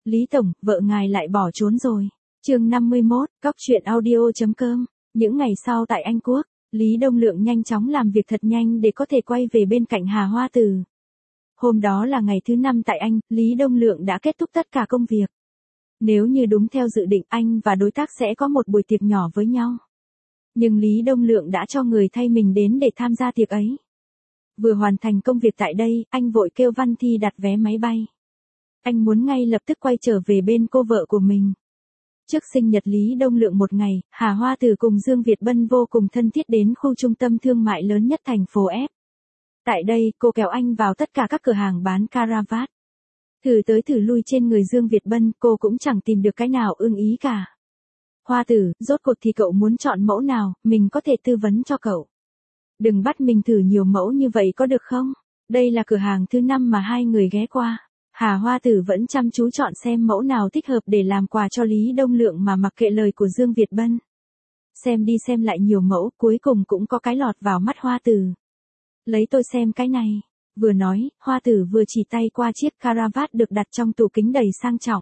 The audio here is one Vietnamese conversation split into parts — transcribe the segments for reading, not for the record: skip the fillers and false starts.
Lý Tổng, vợ ngài lại bỏ trốn rồi. Chương 51, Cóc truyện audio.com. Những ngày sau tại Anh Quốc, Lý Đông Lượng nhanh chóng làm việc thật nhanh để có thể quay về bên cạnh Hà Hoa Tử. Hôm đó là ngày thứ 5 tại Anh, Lý Đông Lượng đã kết thúc tất cả công việc. Nếu như đúng theo dự định, anh và đối tác sẽ có một buổi tiệc nhỏ với nhau. Nhưng Lý Đông Lượng đã cho người thay mình đến để tham gia tiệc ấy. Vừa hoàn thành công việc tại đây, anh vội kêu Văn Thi đặt vé máy bay. Anh muốn ngay lập tức quay trở về bên cô vợ của mình. Trước sinh nhật Lý Đông Lượng một ngày, Hà Hoa Tử cùng Dương Việt Bân vô cùng thân thiết đến khu trung tâm thương mại lớn nhất thành phố F. Tại đây, cô kéo anh vào tất cả các cửa hàng bán caravat. Thử tới thử lui trên người Dương Việt Bân, cô cũng chẳng tìm được cái nào ưng ý cả. Hoa Tử, rốt cuộc thì cậu muốn chọn mẫu nào, mình có thể tư vấn cho cậu. Đừng bắt mình thử nhiều mẫu như vậy có được không? Đây là cửa hàng thứ 5 mà hai người ghé qua. Hà Hoa Tử vẫn chăm chú chọn xem mẫu nào thích hợp để làm quà cho Lý Đông Lượng mà mặc kệ lời của Dương Việt Bân. Xem đi xem lại nhiều mẫu, cuối cùng cũng có cái lọt vào mắt Hoa Tử. Lấy tôi xem cái này. Vừa nói, Hoa Tử vừa chỉ tay qua chiếc caravat được đặt trong tủ kính đầy sang trọng.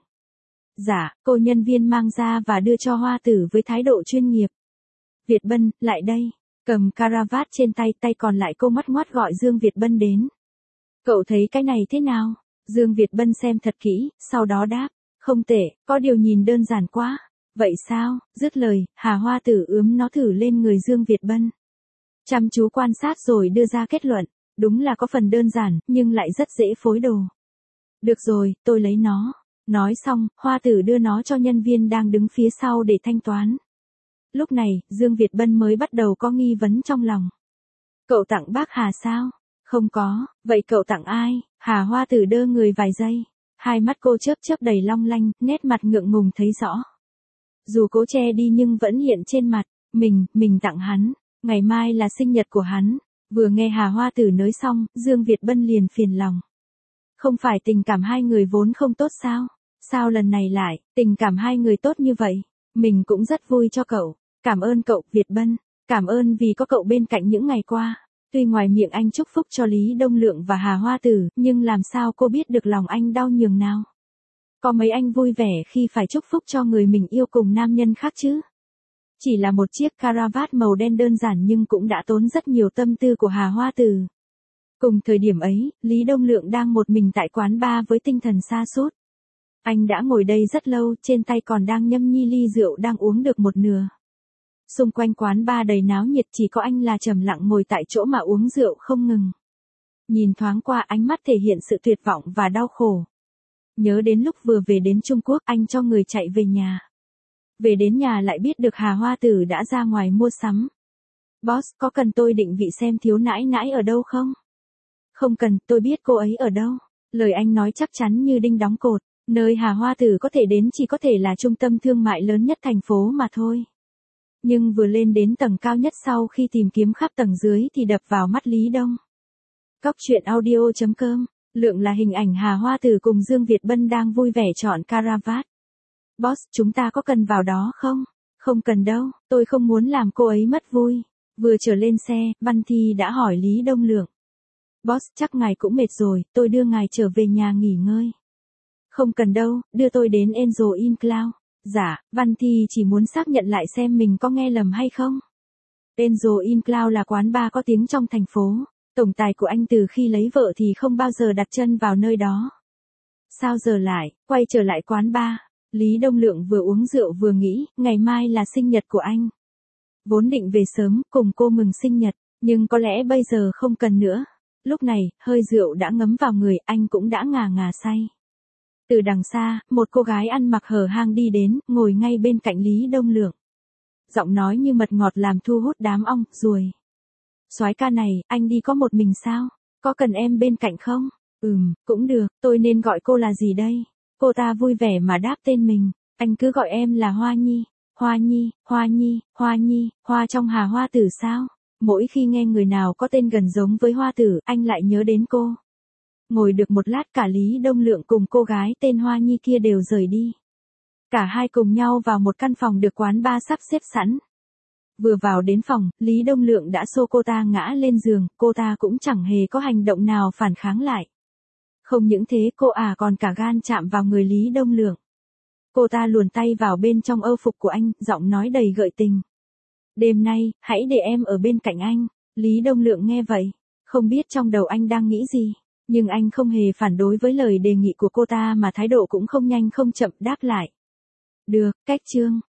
Dạ, cô nhân viên mang ra và đưa cho Hoa Tử với thái độ chuyên nghiệp. Việt Bân, lại đây. Cầm caravat trên tay, tay còn lại cô ngoắt ngoắt gọi Dương Việt Bân đến. Cậu thấy cái này thế nào? Dương Việt Bân xem thật kỹ, sau đó đáp. Không tệ, có điều nhìn đơn giản quá. Vậy sao? Dứt lời, Hà Hoa Tử ướm nó thử lên người Dương Việt Bân. Chăm chú quan sát rồi đưa ra kết luận. Đúng là có phần đơn giản, nhưng lại rất dễ phối đồ. Được rồi, tôi lấy nó. Nói xong, Hoa Tử đưa nó cho nhân viên đang đứng phía sau để thanh toán. Lúc này, Dương Việt Bân mới bắt đầu có nghi vấn trong lòng. Cậu tặng bác Hà sao? Không có, vậy cậu tặng ai? Hà Hoa Tử đơ người vài giây. Hai mắt cô chớp chớp đầy long lanh, nét mặt ngượng ngùng thấy rõ. Dù cố che đi nhưng vẫn hiện trên mặt. Mình tặng hắn. Ngày mai là sinh nhật của hắn. Vừa nghe Hà Hoa Tử nói xong, Dương Việt Bân liền phiền lòng. Không phải tình cảm hai người vốn không tốt sao? Sao lần này lại, tình cảm hai người tốt như vậy? Mình cũng rất vui cho cậu. Cảm ơn cậu, Việt Bân. Cảm ơn vì có cậu bên cạnh những ngày qua. Tuy ngoài miệng anh chúc phúc cho Lý Đông Lượng và Hà Hoa Tử, nhưng làm sao cô biết được lòng anh đau nhường nào? Có mấy anh vui vẻ khi phải chúc phúc cho người mình yêu cùng nam nhân khác chứ? Chỉ là một chiếc caravat màu đen đơn giản nhưng cũng đã tốn rất nhiều tâm tư của Hà Hoa Tử. Cùng thời điểm ấy, Lý Đông Lượng đang một mình tại quán bar với tinh thần sa sút. Anh đã ngồi đây rất lâu, trên tay còn đang nhâm nhi ly rượu đang uống được một nửa. Xung quanh quán bar đầy náo nhiệt, chỉ có anh là trầm lặng ngồi tại chỗ mà uống rượu không ngừng. Nhìn thoáng qua, ánh mắt thể hiện sự tuyệt vọng và đau khổ. Nhớ đến lúc vừa về đến Trung Quốc, anh cho người chạy về nhà. Về đến nhà lại biết được Hà Hoa Tử đã ra ngoài mua sắm. Boss, có cần tôi định vị xem thiếu nãi nãi ở đâu không? Không cần, tôi biết cô ấy ở đâu. Lời anh nói chắc chắn như đinh đóng cột. Nơi Hà Hoa Tử có thể đến chỉ có thể là trung tâm thương mại lớn nhất thành phố mà thôi. Nhưng vừa lên đến tầng cao nhất sau khi tìm kiếm khắp tầng dưới thì đập vào mắt Lý Đông. Cóc truyện audio.com. Lượng là hình ảnh Hà Hoa Tử cùng Dương Việt Bân đang vui vẻ chọn caravat. Boss, chúng ta có cần vào đó không? Không cần đâu, tôi không muốn làm cô ấy mất vui. Vừa trở lên xe, Văn Thi đã hỏi Lý Đông Lượng. Boss, chắc ngài cũng mệt rồi, tôi đưa ngài trở về nhà nghỉ ngơi. Không cần đâu, đưa tôi đến Angel in Cloud. Dạ, Văn Thi chỉ muốn xác nhận lại xem mình có nghe lầm hay không. Angel in Cloud là quán bar có tiếng trong thành phố. Tổng tài của anh từ khi lấy vợ thì không bao giờ đặt chân vào nơi đó. Sao giờ lại, quay trở lại quán bar? Lý Đông Lượng vừa uống rượu vừa nghĩ, ngày mai là sinh nhật của anh. Vốn định về sớm, cùng cô mừng sinh nhật, nhưng có lẽ bây giờ không cần nữa. Lúc này, hơi rượu đã ngấm vào người, anh cũng đã ngà ngà say. Từ đằng xa, một cô gái ăn mặc hở hang đi đến, ngồi ngay bên cạnh Lý Đông Lượng. Giọng nói như mật ngọt làm thu hút đám ong, ruồi. Soái ca này, anh đi có một mình sao? Có cần em bên cạnh không? Cũng được, tôi nên gọi cô là gì đây? Cô ta vui vẻ mà đáp tên mình. Anh cứ gọi em là Hoa Nhi. Hoa Nhi, Hoa Nhi, Hoa Nhi, Hoa trong Hà Hoa Tử sao? Mỗi khi nghe người nào có tên gần giống với Hoa Tử, anh lại nhớ đến cô. Ngồi được một lát cả Lý Đông Lượng cùng cô gái tên Hoa Nhi kia đều rời đi. Cả hai cùng nhau vào một căn phòng được quán bar sắp xếp sẵn. Vừa vào đến phòng, Lý Đông Lượng đã xô cô ta ngã lên giường, cô ta cũng chẳng hề có hành động nào phản kháng lại. Không những thế cô còn cả gan chạm vào người Lý Đông Lượng. Cô ta luồn tay vào bên trong âu phục của anh, giọng nói đầy gợi tình. Đêm nay, hãy để em ở bên cạnh anh. Lý Đông Lượng nghe vậy, không biết trong đầu anh đang nghĩ gì, nhưng anh không hề phản đối với lời đề nghị của cô ta mà thái độ cũng không nhanh không chậm đáp lại. Được, cách chương.